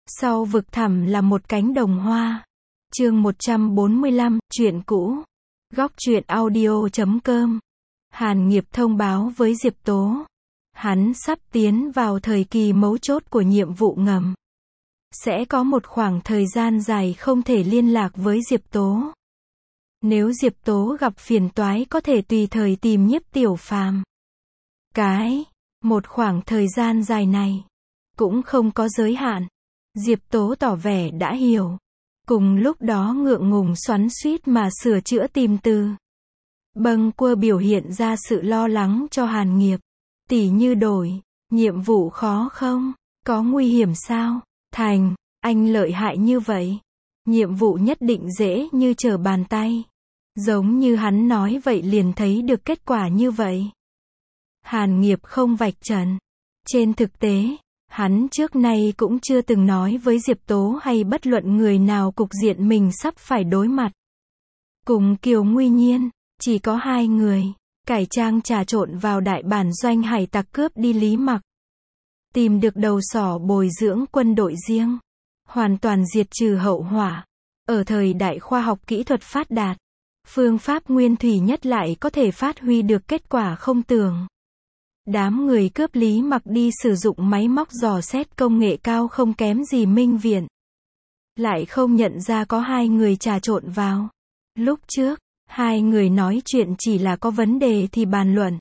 Sau vực thẳm là một cánh đồng hoa. Chương 145, chuyện cũ. Góc truyện audio.com. Hàn Nghiệp thông báo với Diệp Tố. Hắn sắp tiến vào thời kỳ mấu chốt của nhiệm vụ ngầm. Sẽ có một khoảng thời gian dài không thể liên lạc với Diệp Tố. Nếu Diệp Tố gặp phiền toái có thể tùy thời tìm Nhiếp Tiểu Phàm. Một khoảng thời gian dài này cũng không có giới hạn. Diệp Tố tỏ vẻ đã hiểu. Cùng lúc đó ngượng ngùng xoắn xuýt mà sửa chữa tìm từ. Bâng quơ biểu hiện ra sự lo lắng cho Hàn Nghiệp. Tỉ như đổi, nhiệm vụ khó không? Có nguy hiểm sao? Thành, anh lợi hại như vậy. Nhiệm vụ nhất định dễ như trở bàn tay. Giống như hắn nói vậy liền thấy được kết quả như vậy. Hàn Nghiệp không vạch trần. Trên thực tế, hắn trước nay cũng chưa từng nói với Diệp Tố hay bất luận người nào cục diện mình sắp phải đối mặt. Cùng Kiều Nguy Nhiên, chỉ có hai người, cải trang trà trộn vào đại bản doanh hải tặc cướp đi Lý Mặc. Tìm được đầu sỏ bồi dưỡng quân đội riêng. Hoàn toàn diệt trừ hậu hỏa. Ở thời đại khoa học kỹ thuật phát đạt, phương pháp nguyên thủy nhất lại có thể phát huy được kết quả không tưởng. Đám người cướp Lý Mặc đi sử dụng máy móc dò xét công nghệ cao không kém gì Minh Viện. Lại không nhận ra có hai người trà trộn vào. Lúc trước, hai người nói chuyện chỉ là có vấn đề thì bàn luận.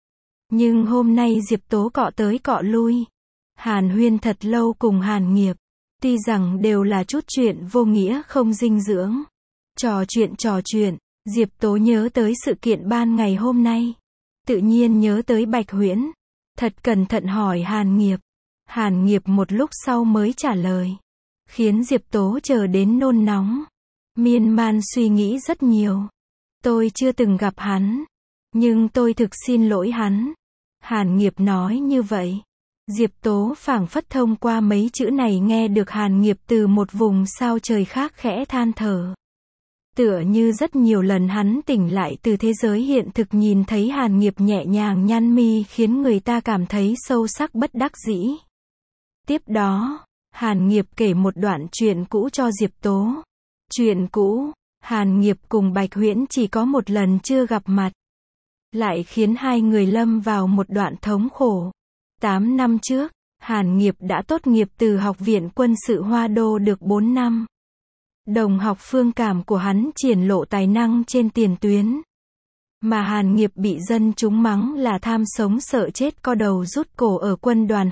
Nhưng hôm nay Diệp Tố cọ tới cọ lui. Hàn huyên thật lâu cùng Hàn Nghiệp. Tuy rằng đều là chút chuyện vô nghĩa không dinh dưỡng. Trò chuyện, Diệp Tố nhớ tới sự kiện ban ngày hôm nay. Tự nhiên nhớ tới Bạch Huyễn. Thật cẩn thận hỏi Hàn Nghiệp. Hàn Nghiệp một lúc sau mới trả lời. Khiến Diệp Tố chờ đến nôn nóng. Miên man suy nghĩ rất nhiều. Tôi chưa từng gặp hắn. Nhưng tôi thực xin lỗi hắn. Hàn Nghiệp nói như vậy. Diệp Tố phảng phất thông qua mấy chữ này nghe được Hàn Nghiệp từ một vùng sao trời khác khẽ than thở. Tựa như rất nhiều lần hắn tỉnh lại từ thế giới hiện thực nhìn thấy Hàn Nghiệp nhẹ nhàng nhăn mi khiến người ta cảm thấy sâu sắc bất đắc dĩ. Tiếp đó, Hàn Nghiệp kể một đoạn chuyện cũ cho Diệp Tố. Chuyện cũ, Hàn Nghiệp cùng Bạch Huyễn chỉ có một lần chưa gặp mặt. Lại khiến hai người lâm vào một đoạn thống khổ. 8 năm trước, Hàn Nghiệp đã tốt nghiệp từ Học viện Quân sự Hoa Đô được 4 năm. Đồng học Phương Cảm của hắn triển lộ tài năng trên tiền tuyến. Mà Hàn Nghiệp bị dân chúng mắng là tham sống sợ chết co đầu rút cổ ở quân đoàn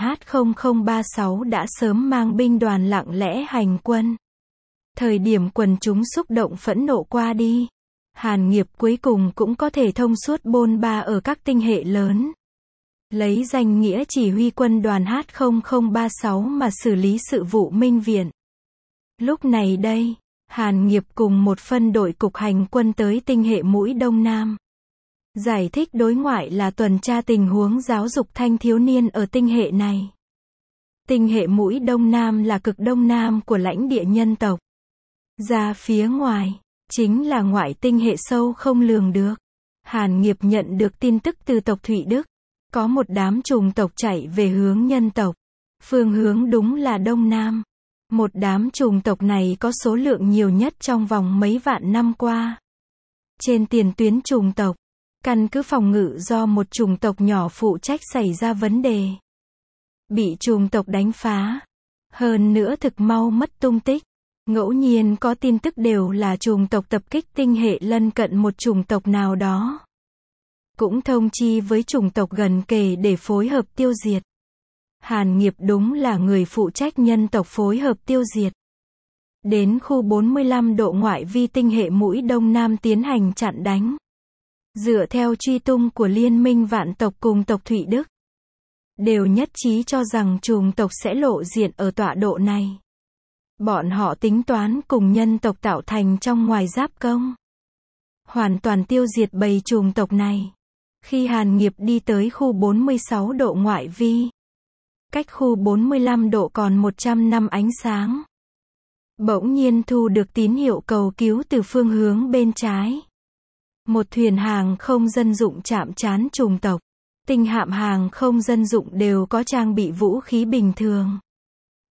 H0036 đã sớm mang binh đoàn lặng lẽ hành quân. Thời điểm quần chúng xúc động phẫn nộ qua đi, Hàn Nghiệp cuối cùng cũng có thể thông suốt bôn ba ở các tinh hệ lớn. Lấy danh nghĩa chỉ huy quân đoàn H0036 mà xử lý sự vụ Minh Viện. Lúc này đây, Hàn Nghiệp cùng một phân đội cục hành quân tới tinh hệ Mũi Đông Nam. Giải thích đối ngoại là tuần tra tình huống giáo dục thanh thiếu niên ở tinh hệ này. Tinh hệ Mũi Đông Nam là cực đông nam của lãnh địa nhân tộc. Ra phía ngoài, chính là ngoại tinh hệ sâu không lường được. Hàn Nghiệp nhận được tin tức từ tộc Thụy Đức. Có một đám chủng tộc chạy về hướng nhân tộc. Phương hướng đúng là Đông Nam. Một đám chủng tộc này có số lượng nhiều nhất trong vòng mấy vạn năm qua. Trên tiền tuyến chủng tộc, căn cứ phòng ngự do một chủng tộc nhỏ phụ trách xảy ra vấn đề. Bị chủng tộc đánh phá. Hơn nữa thực mau mất tung tích. Ngẫu nhiên có tin tức đều là chủng tộc tập kích tinh hệ lân cận một chủng tộc nào đó. Cũng thông chi với chủng tộc gần kề để phối hợp tiêu diệt. Hàn Nghiệp đúng là người phụ trách nhân tộc phối hợp tiêu diệt. Đến khu 45 độ ngoại vi tinh hệ Mũi Đông Nam tiến hành chặn đánh. Dựa theo truy tung của Liên minh vạn tộc cùng tộc Thụy Đức. Đều nhất trí cho rằng chủng tộc sẽ lộ diện ở tọa độ này. Bọn họ tính toán cùng nhân tộc tạo thành trong ngoài giáp công. Hoàn toàn tiêu diệt bầy chủng tộc này. Khi Hàn Nghiệp đi tới khu 46 độ ngoại vi, cách khu 45 độ còn 100 năm ánh sáng, bỗng nhiên thu được tín hiệu cầu cứu từ phương hướng bên trái. Một thuyền hàng không dân dụng chạm trán chủng tộc. Tinh hạm hàng không dân dụng đều có trang bị vũ khí bình thường.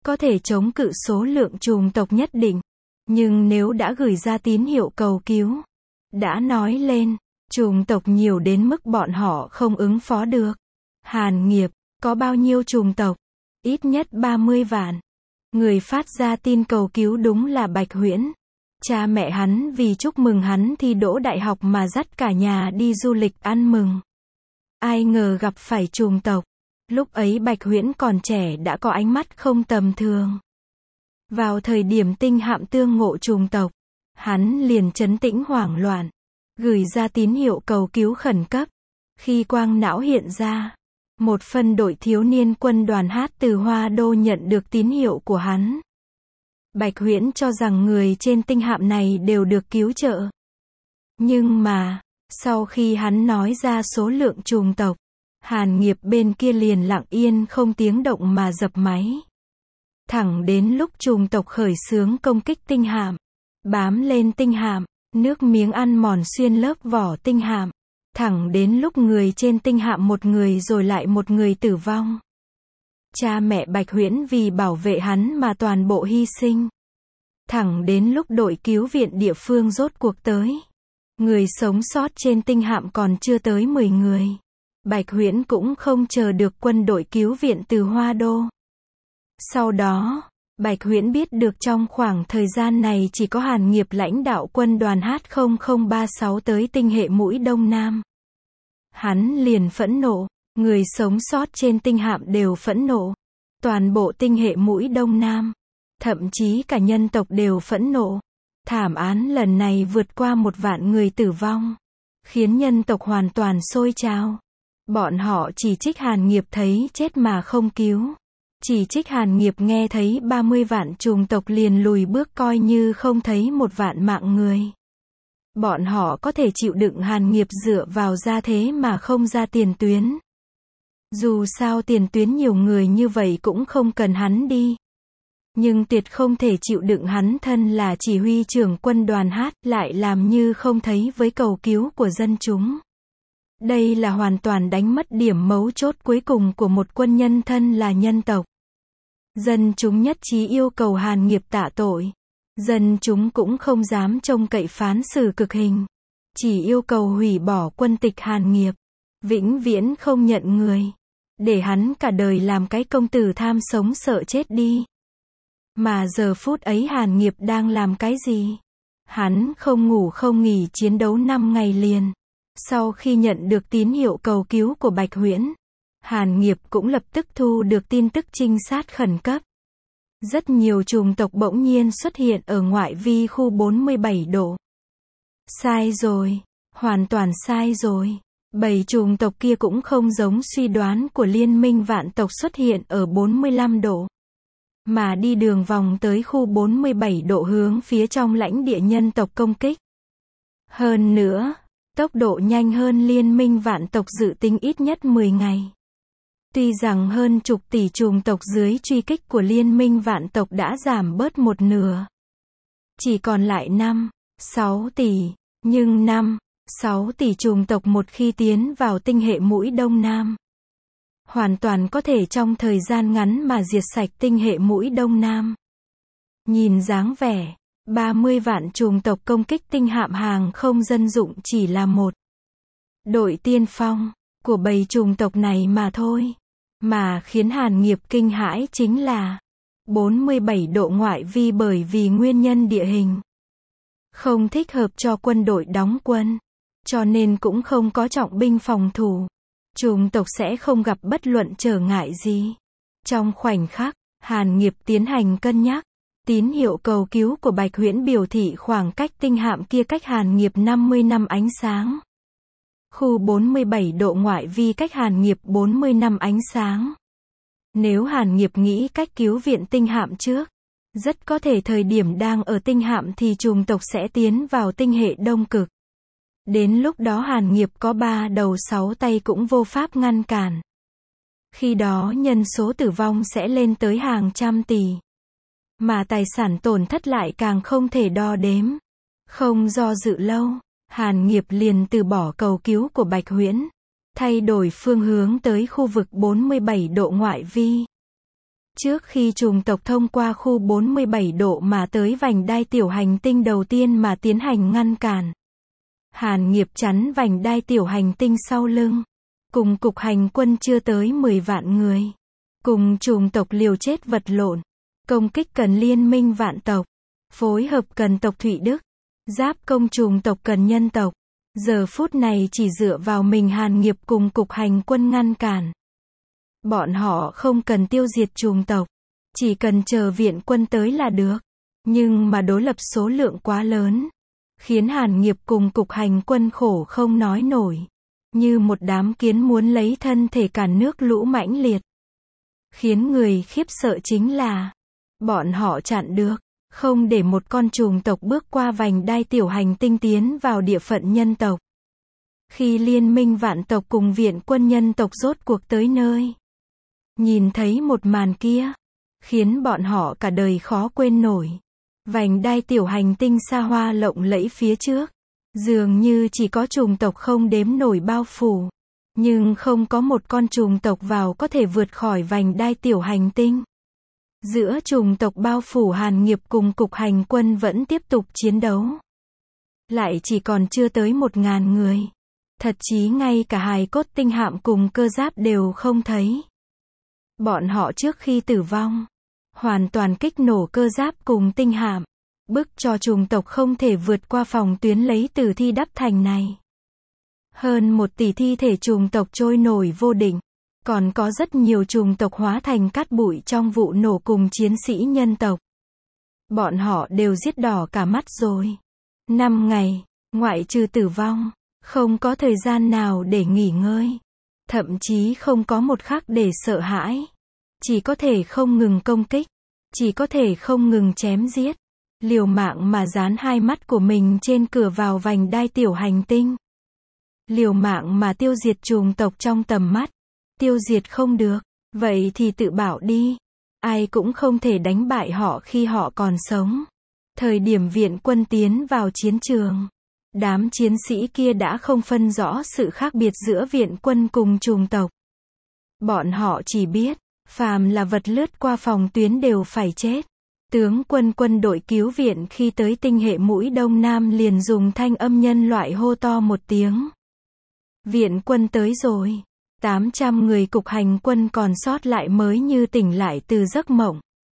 có thể chống cự số lượng chủng tộc nhất định. Nhưng nếu đã gửi ra tín hiệu cầu cứu, đã nói lên, chủng tộc nhiều đến mức bọn họ không ứng phó được. Hàn Nghiệp, có bao nhiêu chủng tộc? Ít nhất 30 vạn. Người phát ra tin cầu cứu đúng là Bạch Huyễn. Cha mẹ hắn vì chúc mừng hắn thi đỗ đại học mà dắt cả nhà đi du lịch ăn mừng. Ai ngờ gặp phải chủng tộc. Lúc ấy Bạch Huyễn còn trẻ đã có ánh mắt không tầm thường. Vào thời điểm tinh hạm tương ngộ chủng tộc, hắn liền trấn tĩnh hoảng loạn, gửi ra tín hiệu cầu cứu khẩn cấp. Khi quang não hiện ra, một phân đội thiếu niên quân đoàn hát từ Hoa Đô nhận được tín hiệu của hắn. Bạch Huyễn cho rằng người trên tinh hạm này đều được cứu trợ. Nhưng mà, sau khi hắn nói ra số lượng chủng tộc, Hàn Nghiệp bên kia liền lặng yên không tiếng động mà dập máy. Thẳng đến lúc chủng tộc khởi xướng công kích tinh hạm, bám lên tinh hạm, nước miếng ăn mòn xuyên lớp vỏ tinh hạm. Thẳng đến lúc người trên tinh hạm một người rồi lại một người tử vong. Cha mẹ Bạch Huyễn vì bảo vệ hắn mà toàn bộ hy sinh. Thẳng đến lúc đội cứu viện địa phương rốt cuộc tới. Người sống sót trên tinh hạm còn chưa tới 10 người. Bạch Huyễn cũng không chờ được quân đội cứu viện từ Hoa Đô. Sau đó, Bạch Huyễn biết được trong khoảng thời gian này chỉ có Hàn Nghiệp lãnh đạo quân đoàn H0036 tới tinh hệ mũi Đông Nam. Hắn liền phẫn nộ, người sống sót trên tinh hạm đều phẫn nộ. Toàn bộ tinh hệ mũi Đông Nam, thậm chí cả nhân tộc đều phẫn nộ. Thảm án lần này vượt qua 1 vạn người tử vong, khiến nhân tộc hoàn toàn sôi trào. Bọn họ chỉ trích Hàn Nghiệp thấy chết mà không cứu. Chỉ trích Hàn Nghiệp nghe thấy 30 vạn chủng tộc liền lùi bước coi như không thấy 1 vạn mạng người. Bọn họ có thể chịu đựng Hàn Nghiệp dựa vào gia thế mà không ra tiền tuyến. Dù sao tiền tuyến nhiều người như vậy cũng không cần hắn đi. Nhưng tuyệt không thể chịu đựng hắn thân là chỉ huy trưởng quân đoàn H lại làm như không thấy với cầu cứu của dân chúng. Đây là hoàn toàn đánh mất điểm mấu chốt cuối cùng của một quân nhân thân là nhân tộc. Dân chúng nhất trí yêu cầu Hàn Nghiệp tạ tội. Dân chúng cũng không dám trông cậy phán xử cực hình. Chỉ yêu cầu hủy bỏ quân tịch Hàn Nghiệp. Vĩnh viễn không nhận người. Để hắn cả đời làm cái công tử tham sống sợ chết đi. Mà giờ phút ấy Hàn Nghiệp đang làm cái gì? Hắn không ngủ không nghỉ chiến đấu 5 ngày liền. Sau khi nhận được tín hiệu cầu cứu của Bạch Huyễn, Hàn Nghiệp cũng lập tức thu được tin tức trinh sát khẩn cấp. Rất nhiều chủng tộc bỗng nhiên xuất hiện ở ngoại vi khu 47 độ. Sai rồi, hoàn toàn sai rồi. 7 chủng tộc kia cũng không giống suy đoán của Liên minh vạn tộc xuất hiện ở 45 độ. Mà đi đường vòng tới khu 47 độ hướng phía trong lãnh địa nhân tộc công kích. Hơn nữa, tốc độ nhanh hơn Liên minh vạn tộc dự tính ít nhất 10 ngày. Tuy rằng hơn chục tỷ chủng tộc dưới truy kích của Liên minh vạn tộc đã giảm bớt 1/2. Chỉ còn lại 5-6 tỷ. Nhưng 5-6 tỷ chủng tộc một khi tiến vào tinh hệ mũi Đông Nam, hoàn toàn có thể trong thời gian ngắn mà diệt sạch tinh hệ mũi Đông Nam. Nhìn dáng vẻ, 30 vạn chủng tộc công kích tinh hạm hàng không dân dụng chỉ là một đội tiên phong của 7 chủng tộc này mà thôi. Mà khiến Hàn Nghiệp kinh hãi chính là 47 độ ngoại vi bởi vì nguyên nhân địa hình không thích hợp cho quân đội đóng quân, cho nên cũng không có trọng binh phòng thủ. Chủng tộc sẽ không gặp bất luận trở ngại gì. Trong khoảnh khắc, Hàn Nghiệp tiến hành cân nhắc. Tín hiệu cầu cứu của Bạch Huyễn biểu thị khoảng cách tinh hạm kia cách Hàn Nghiệp 50 năm ánh sáng. Khu 47 độ ngoại vi cách Hàn Nghiệp 40 năm ánh sáng. Nếu Hàn Nghiệp nghĩ cách cứu viện tinh hạm trước, rất có thể thời điểm đang ở tinh hạm thì chủng tộc sẽ tiến vào tinh hệ Đông Cực. Đến lúc đó Hàn Nghiệp có 3 đầu 6 tay cũng vô pháp ngăn cản. Khi đó nhân số tử vong sẽ lên tới hàng trăm tỷ. Mà tài sản tổn thất lại càng không thể đo đếm. Không do dự lâu, Hàn Nghiệp liền từ bỏ cầu cứu của Bạch Huyễn, thay đổi phương hướng tới khu vực 47 độ ngoại vi. Trước khi chủng tộc thông qua khu 47 độ mà tới vành đai tiểu hành tinh đầu tiên mà tiến hành ngăn cản, Hàn Nghiệp chắn vành đai tiểu hành tinh sau lưng, cùng cục hành quân chưa tới 10 vạn người, cùng chủng tộc liều chết vật lộn, công kích cần liên minh vạn tộc, phối hợp cần tộc Thụy Đức, giáp công chủng tộc cần nhân tộc. Giờ phút này chỉ dựa vào mình Hàn Nghiệp cùng cục hành quân ngăn cản. Bọn họ không cần tiêu diệt chủng tộc, chỉ cần chờ viện quân tới là được. Nhưng mà đối lập số lượng quá lớn, khiến Hàn Nghiệp cùng cục hành quân khổ không nói nổi. Như một đám kiến muốn lấy thân thể cản nước lũ mãnh liệt. Khiến người khiếp sợ chính là, bọn họ chặn được, không để một con chủng tộc bước qua vành đai tiểu hành tinh tiến vào địa phận nhân tộc. Khi liên minh vạn tộc cùng viện quân nhân tộc rốt cuộc tới nơi, nhìn thấy một màn kia, khiến bọn họ cả đời khó quên nổi. Vành đai tiểu hành tinh xa hoa lộng lẫy phía trước, dường như chỉ có chủng tộc không đếm nổi bao phủ, nhưng không có một con chủng tộc vào có thể vượt khỏi vành đai tiểu hành tinh. Giữa chủng tộc bao phủ Hàn Nghiệp cùng cục hành quân vẫn tiếp tục chiến đấu. Lại chỉ còn chưa tới 1.000 người. Thật chí ngay cả hài cốt tinh hạm cùng cơ giáp đều không thấy. Bọn họ trước khi tử vong, hoàn toàn kích nổ cơ giáp cùng tinh hạm, bức cho chủng tộc không thể vượt qua phòng tuyến lấy tử thi đắp thành này. Hơn 1 tỷ thi thể chủng tộc trôi nổi vô định. Còn có rất nhiều chủng tộc hóa thành cát bụi trong vụ nổ cùng chiến sĩ nhân tộc. Bọn họ đều giết đỏ cả mắt rồi. 5 ngày, ngoại trừ tử vong, không có thời gian nào để nghỉ ngơi. Thậm chí không có một khắc để sợ hãi. Chỉ có thể không ngừng công kích. Chỉ có thể không ngừng chém giết. Liều mạng mà dán hai mắt của mình trên cửa vào vành đai tiểu hành tinh. Liều mạng mà tiêu diệt chủng tộc trong tầm mắt. Tiêu diệt không được, vậy thì tự bảo đi. Ai cũng không thể đánh bại họ khi họ còn sống. Thời điểm viện quân tiến vào chiến trường, đám chiến sĩ kia đã không phân rõ sự khác biệt giữa viện quân cùng chủng tộc. Bọn họ chỉ biết, phàm là vật lướt qua phòng tuyến đều phải chết. Tướng quân đội cứu viện khi tới tinh hệ mũi Đông Nam liền dùng thanh âm nhân loại hô to một tiếng. Viện quân tới rồi. 800 người cục hành quân còn sót lại mới như tỉnh lại từ giấc mộng.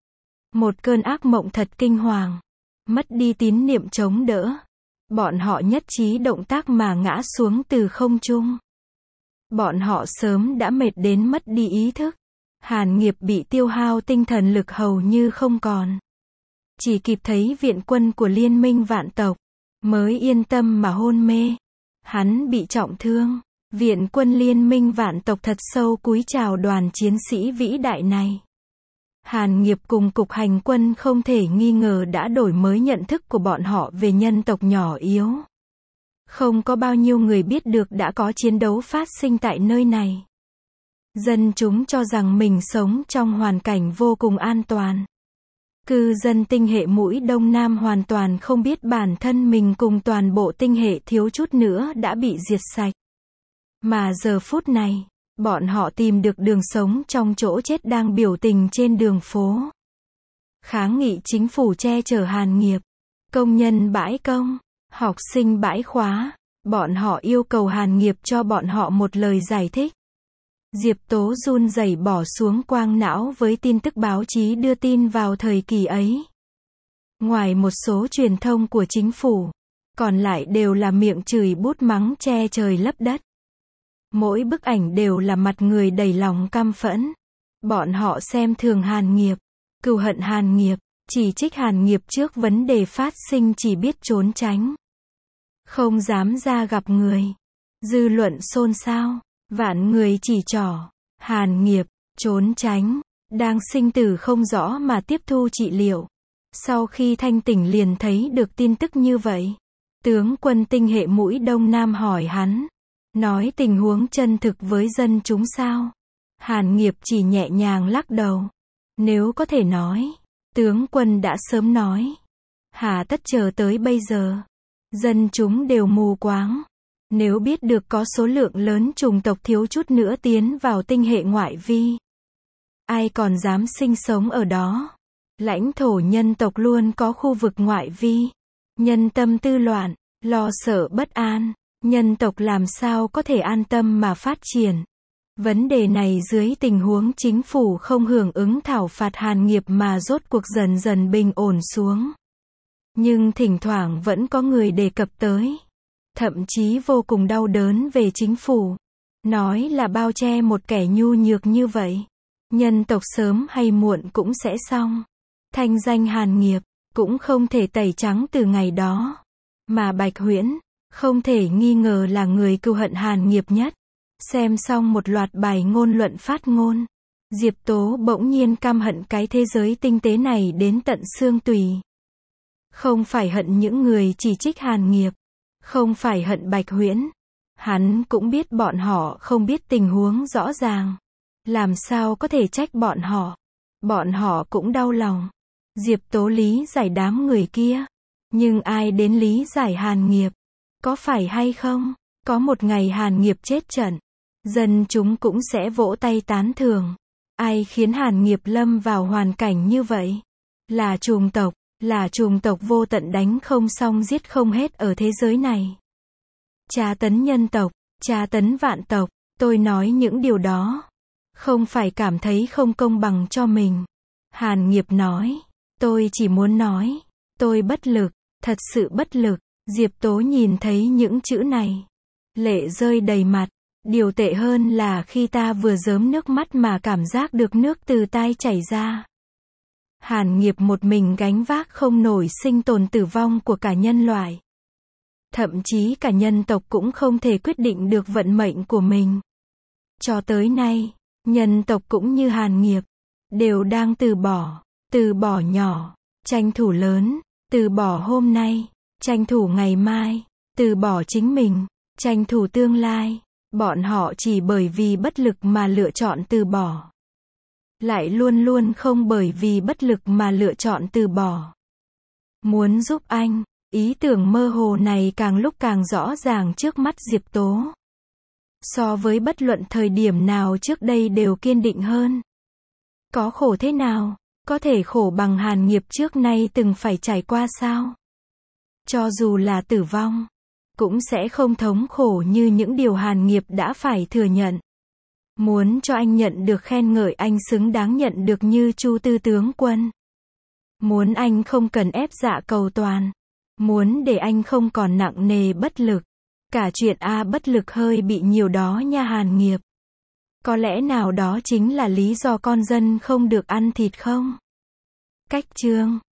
Một cơn ác mộng thật kinh hoàng. Mất đi tín niệm chống đỡ. Bọn họ nhất trí động tác mà ngã xuống từ không trung. Bọn họ sớm đã mệt đến mất đi ý thức. Hàn Nghiệp bị tiêu hao tinh thần lực hầu như không còn. Chỉ kịp thấy viện quân của liên minh vạn tộc, mới yên tâm mà hôn mê. Hắn bị trọng thương. Viện quân liên minh vạn tộc thật sâu cúi chào đoàn chiến sĩ vĩ đại này. Hàn Nghiệp cùng cục hành quân không thể nghi ngờ đã đổi mới nhận thức của bọn họ về nhân tộc nhỏ yếu. Không có bao nhiêu người biết được đã có chiến đấu phát sinh tại nơi này. Dân chúng cho rằng mình sống trong hoàn cảnh vô cùng an toàn. Cư dân tinh hệ mũi Đông Nam hoàn toàn không biết bản thân mình cùng toàn bộ tinh hệ thiếu chút nữa đã bị diệt sạch. Mà giờ phút này, bọn họ tìm được đường sống trong chỗ chết đang biểu tình trên đường phố. Kháng nghị chính phủ che chở Hàn Nghiệp, công nhân bãi công, học sinh bãi khóa, bọn họ yêu cầu Hàn Nghiệp cho bọn họ một lời giải thích. Diệp Tố run rẩy bỏ xuống quang não với tin tức báo chí đưa tin vào thời kỳ ấy. Ngoài một số truyền thông của chính phủ, còn lại đều là miệng chửi bút mắng che trời lấp đất. Mỗi bức ảnh đều là mặt người đầy lòng căm phẫn. Bọn họ xem thường Hàn Nghiệp, cừu hận Hàn Nghiệp, chỉ trích Hàn Nghiệp trước vấn đề phát sinh chỉ biết trốn tránh. Không dám ra gặp người. Dư luận xôn xao, vạn người chỉ trỏ. Hàn Nghiệp, trốn tránh, đang sinh tử không rõ mà tiếp thu trị liệu. Sau khi thanh tỉnh liền thấy được tin tức như vậy. Tướng quân tinh hệ mũi Đông Nam hỏi hắn. Nói tình huống chân thực với dân chúng sao? Hàn Nghiệp chỉ nhẹ nhàng lắc đầu. Nếu có thể nói, tướng quân đã sớm nói. Hà tất chờ tới bây giờ. Dân chúng đều mù quáng. Nếu biết được có số lượng lớn chủng tộc thiếu chút nữa tiến vào tinh hệ ngoại vi. ai còn dám sinh sống ở đó. Lãnh thổ nhân tộc luôn có khu vực ngoại vi. Nhân tâm tư loạn, lo sợ bất an, nhân tộc làm sao có thể an tâm mà phát triển. Vấn đề này dưới tình huống chính phủ không hưởng ứng thảo phạt Hàn Nghiệp mà rốt cuộc dần dần bình ổn xuống. Nhưng thỉnh thoảng vẫn có người đề cập tới. Thậm chí vô cùng đau đớn về chính phủ. Nói là bao che một kẻ nhu nhược như vậy. Nhân tộc sớm hay muộn cũng sẽ xong. Thanh danh Hàn Nghiệp cũng không thể tẩy trắng từ ngày đó. Mà Bạch Huyễn không thể nghi ngờ là người cừu hận Hàn Nghiệp nhất. Xem xong một loạt bài ngôn luận phát ngôn, Diệp Tố bỗng nhiên căm hận cái thế giới tinh tế này đến tận xương tủy. Không phải hận những người chỉ trích Hàn Nghiệp, không phải hận Bạch Huyễn. Hắn cũng biết bọn họ không biết tình huống rõ ràng. Làm sao có thể trách bọn họ? Bọn họ cũng đau lòng. Diệp Tố lý giải đám người kia. Nhưng ai đến lý giải Hàn Nghiệp? Có phải hay không? Có một ngày Hàn Nghiệp chết trận, dân chúng cũng sẽ vỗ tay tán thưởng. Ai khiến Hàn Nghiệp lâm vào hoàn cảnh như vậy? Là chủng tộc vô tận đánh không xong giết không hết ở thế giới này. Tra tấn nhân tộc, tra tấn vạn tộc. Tôi nói những điều đó không phải cảm thấy không công bằng cho mình. Hàn Nghiệp nói, tôi chỉ muốn nói, tôi bất lực, thật sự bất lực. Diệp Tố nhìn thấy những chữ này, lệ rơi đầy mặt. Điều tệ hơn là khi ta vừa rớm nước mắt mà cảm giác được nước từ tai chảy ra. Hàn Nghiệp một mình gánh vác không nổi sinh tồn tử vong của cả nhân loại. Thậm chí cả nhân tộc cũng không thể quyết định được vận mệnh của mình. Cho tới nay, nhân tộc cũng như Hàn Nghiệp, đều đang từ bỏ nhỏ, tranh thủ lớn, từ bỏ hôm nay, tranh thủ ngày mai, từ bỏ chính mình, tranh thủ tương lai. Bọn họ chỉ bởi vì bất lực mà lựa chọn từ bỏ. Lại luôn luôn không bởi vì bất lực mà lựa chọn từ bỏ. Muốn giúp anh, ý tưởng mơ hồ này càng lúc càng rõ ràng trước mắt Diệp Tố. So với bất luận thời điểm nào trước đây đều kiên định hơn. Có khổ thế nào, có thể khổ bằng Hàn Nghiệp trước nay từng phải trải qua sao? Cho dù là tử vong, cũng sẽ không thống khổ như những điều Hàn Nghiệp đã phải thừa nhận. Muốn cho anh nhận được khen ngợi anh xứng đáng nhận được như Chu Tư tướng quân. Muốn anh không cần ép dạ cầu toàn. Muốn để anh không còn nặng nề bất lực. Cả chuyện bất lực hơi bị nhiều đó nha Hàn Nghiệp. Có lẽ nào đó chính là lý do con dân không được ăn thịt không? Cách chương